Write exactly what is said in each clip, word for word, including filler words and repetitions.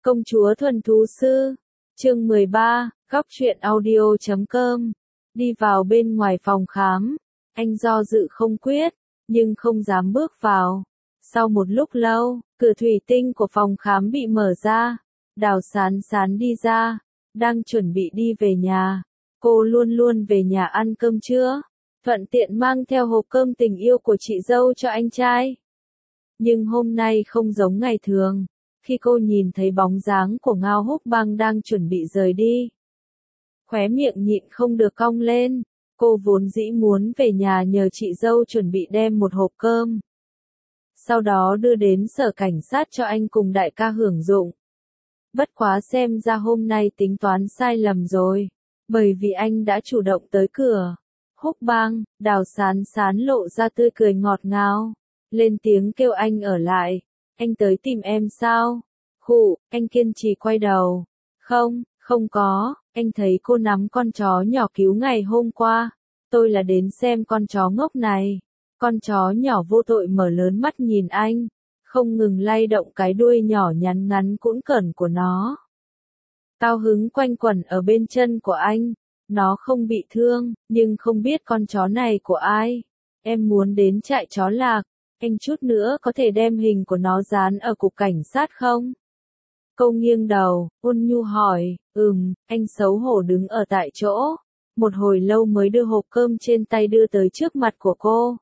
Công chúa thuần thú sư, chương mười ba, góc truyện audio chấm com. Đi vào bên ngoài phòng khám, anh do dự không quyết, nhưng không dám bước vào. Sau một lúc lâu, cửa thủy tinh của phòng khám bị mở ra, Đào Sán Sán đi ra, đang chuẩn bị đi về nhà. Cô luôn luôn về nhà ăn cơm trưa, thuận tiện mang theo hộp cơm tình yêu của chị dâu cho anh trai. Nhưng hôm nay không giống ngày thường, khi cô nhìn thấy bóng dáng của Ngao Húc Bang đang chuẩn bị rời đi. Khóe miệng nhịn không được cong lên, cô vốn dĩ muốn về nhà nhờ chị dâu chuẩn bị đem một hộp cơm. Sau đó đưa đến sở cảnh sát cho anh cùng đại ca hưởng dụng. Bất quá xem ra hôm nay tính toán sai lầm rồi, bởi vì anh đã chủ động tới cửa. Húc Bang, Đào Sán Sán lộ ra tươi cười ngọt ngào, lên tiếng kêu anh ở lại. Anh tới tìm em sao? Khụ, anh kiên trì quay đầu. Không, không có, anh thấy cô nắm con chó nhỏ cứu ngày hôm qua. Tôi là đến xem con chó ngốc này. Con chó nhỏ vô tội mở lớn mắt nhìn anh, không ngừng lay động cái đuôi nhỏ nhắn ngắn cũn cẩn của nó. Cao hứng quanh quẩn ở bên chân của anh. Nó không bị thương, nhưng không biết con chó này của ai. Em muốn đến trại chó lạc. Anh chút nữa có thể đem hình của nó dán ở cục cảnh sát không? Cô nghiêng đầu, ôn nhu hỏi, ừm, anh xấu hổ đứng ở tại chỗ. Một hồi lâu mới đưa hộp cơm trên tay đưa tới trước mặt của cô.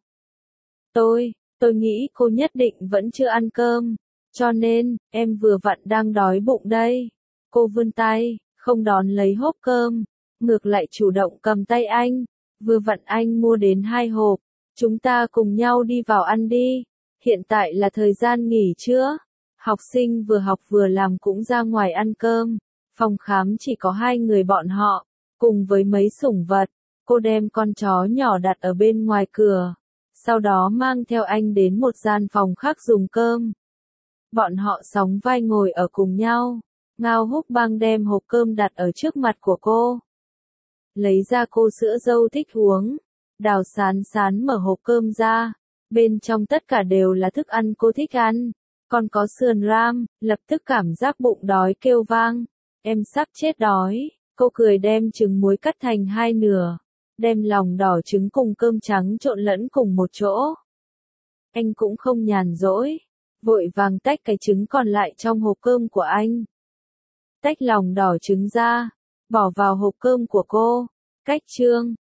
Tôi, tôi nghĩ cô nhất định vẫn chưa ăn cơm, cho nên, em vừa vặn đang đói bụng đây. Cô vươn tay, không đón lấy hộp cơm, ngược lại chủ động cầm tay anh. Vừa vặn anh mua đến hai hộp. Chúng ta cùng nhau đi vào ăn đi. Hiện tại là thời gian nghỉ trưa. Học sinh vừa học vừa làm cũng ra ngoài ăn cơm. Phòng khám chỉ có hai người bọn họ, cùng với mấy sủng vật. Cô đem con chó nhỏ đặt ở bên ngoài cửa. Sau đó mang theo anh đến một gian phòng khác dùng cơm. Bọn họ sóng vai ngồi ở cùng nhau. Ngao Húc Bang đem hộp cơm đặt ở trước mặt của cô. Lấy ra cô sữa dâu thích uống. Đào Sán Sán mở hộp cơm ra, bên trong tất cả đều là thức ăn cô thích ăn, còn có sườn ram, lập tức cảm giác bụng đói kêu vang, em sắp chết đói. Cô cười đem trứng muối cắt thành hai nửa, đem lòng đỏ trứng cùng cơm trắng trộn lẫn cùng một chỗ. Anh cũng không nhàn rỗi, vội vàng tách cái trứng còn lại trong hộp cơm của anh. Tách lòng đỏ trứng ra, bỏ vào hộp cơm của cô, cách trương,